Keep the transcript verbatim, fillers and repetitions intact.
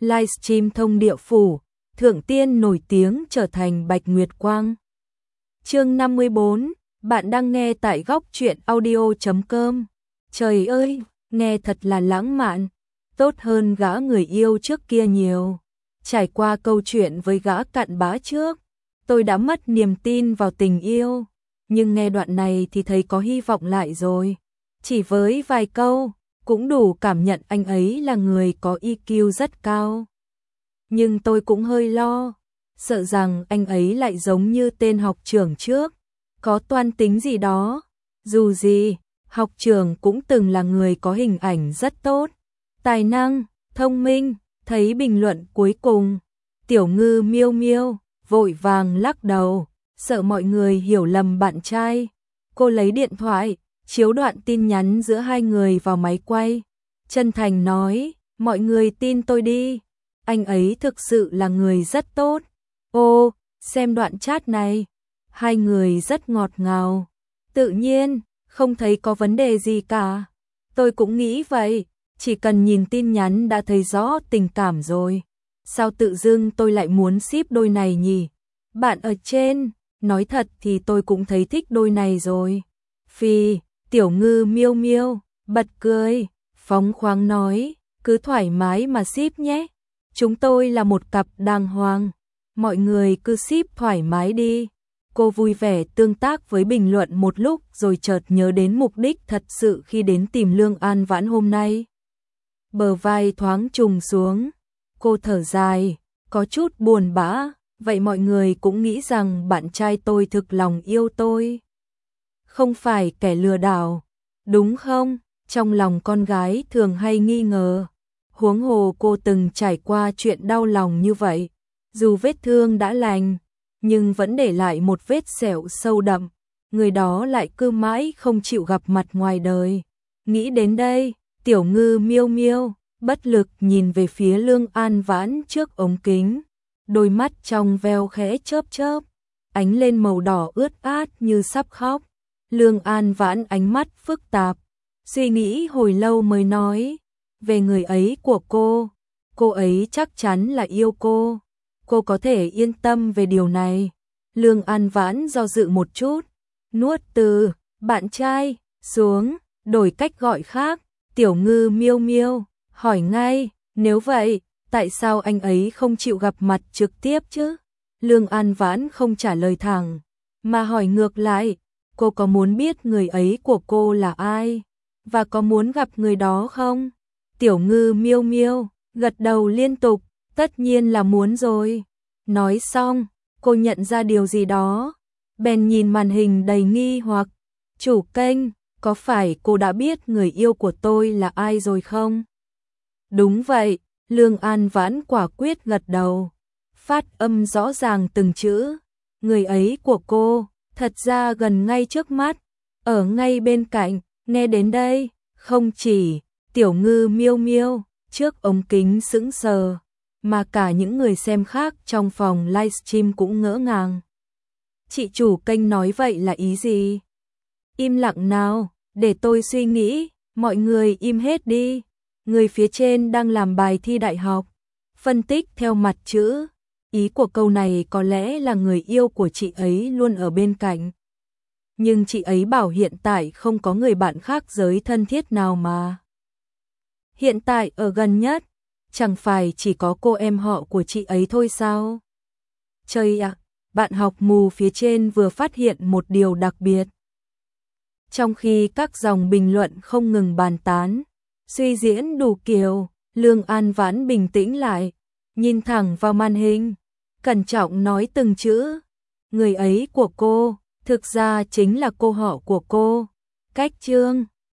livestream thông địa phủ, thượng tiên nổi tiếng trở thành Bạch Nguyệt Quang. Chương năm mươi bốn, bạn đang nghe tại góc truyện audio chấm com. Trời ơi, nghe thật là lãng mạn, tốt hơn gã người yêu trước kia nhiều. Trải qua câu chuyện với gã cặn bã trước, tôi đã mất niềm tin vào tình yêu, nhưng nghe đoạn này thì thấy có hy vọng lại rồi. Chỉ với vài câu, cũng đủ cảm nhận anh ấy là người có i kiu rất cao. Nhưng tôi cũng hơi lo, sợ rằng anh ấy lại giống như tên học trưởng trước, có toan tính gì đó. Dù gì, học trưởng cũng từng là người có hình ảnh rất tốt, tài năng, thông minh. Thấy bình luận cuối cùng, Tiểu Ngư miêu miêu vội vàng lắc đầu, sợ mọi người hiểu lầm bạn trai. Cô lấy điện thoại, chiếu đoạn tin nhắn giữa hai người vào máy quay, chân thành nói, mọi người tin tôi đi, anh ấy thực sự là người rất tốt. Ô, xem đoạn chat này, hai người rất ngọt ngào, tự nhiên, không thấy có vấn đề gì cả. Tôi cũng nghĩ vậy, chỉ cần nhìn tin nhắn đã thấy rõ tình cảm rồi. Sao tự dưng tôi lại muốn ship đôi này nhỉ? Bạn ở trên, nói thật thì tôi cũng thấy thích đôi này rồi. Phi, Tiểu Ngư miêu miêu, bật cười, phóng khoáng nói, cứ thoải mái mà ship nhé. Chúng tôi là một cặp đàng hoàng, mọi người cứ ship thoải mái đi. Cô vui vẻ tương tác với bình luận một lúc rồi chợt nhớ đến mục đích thật sự khi đến tìm Lương An Vãn hôm nay. Bờ vai thoáng trùng xuống, cô thở dài, có chút buồn bã, vậy mọi người cũng nghĩ rằng bạn trai tôi thực lòng yêu tôi. Không phải kẻ lừa đảo, đúng không? Trong lòng con gái thường hay nghi ngờ, huống hồ cô từng trải qua chuyện đau lòng như vậy. Dù vết thương đã lành, nhưng vẫn để lại một vết sẹo sâu đậm, người đó lại cứ mãi không chịu gặp mặt ngoài đời. Nghĩ đến đây, Tiểu Ngư miêu miêu, bất lực nhìn về phía Lương An Vãn trước ống kính, đôi mắt trong veo khẽ chớp chớp, ánh lên màu đỏ ướt át như sắp khóc. Lương An Vãn ánh mắt phức tạp, suy nghĩ hồi lâu mới nói, về người ấy của cô, cô ấy chắc chắn là yêu cô, cô có thể yên tâm về điều này. Lương An Vãn do dự một chút, nuốt từ bạn trai xuống, đổi cách gọi khác. Tiểu Ngư miêu miêu hỏi ngay, nếu vậy, tại sao anh ấy không chịu gặp mặt trực tiếp chứ? Lương An Vãn không trả lời thẳng, mà hỏi ngược lại, cô có muốn biết người ấy của cô là ai, và có muốn gặp người đó không? Tiểu Ngư miêu miêu gật đầu liên tục, tất nhiên là muốn rồi. Nói xong, cô nhận ra điều gì đó, bèn nhìn màn hình đầy nghi hoặc, chủ kênh, có phải cô đã biết người yêu của tôi là ai rồi không? Đúng vậy, Lương An Vãn quả quyết gật đầu, phát âm rõ ràng từng chữ, người ấy của cô, thật ra gần ngay trước mắt, ở ngay bên cạnh. Nghe đến đây, không chỉ Tiểu Ngư miêu miêu trước ống kính sững sờ, mà cả những người xem khác trong phòng livestream cũng ngỡ ngàng. Chị chủ kênh nói vậy là ý gì? Im lặng nào, để tôi suy nghĩ, mọi người im hết đi. Người phía trên đang làm bài thi đại học, phân tích theo mặt chữ, ý của câu này có lẽ là người yêu của chị ấy luôn ở bên cạnh. Nhưng chị ấy bảo hiện tại không có người bạn khác giới thân thiết nào mà. Hiện tại ở gần nhất, chẳng phải chỉ có cô em họ của chị ấy thôi sao? Trời ạ, bạn học mù phía trên vừa phát hiện một điều đặc biệt. Trong khi các dòng bình luận không ngừng bàn tán, suy diễn đủ kiểu, Lương An Vãn bình tĩnh lại, nhìn thẳng vào màn hình, cẩn trọng nói từng chữ. Người ấy của cô, thực ra chính là cô họ của cô. Cách chương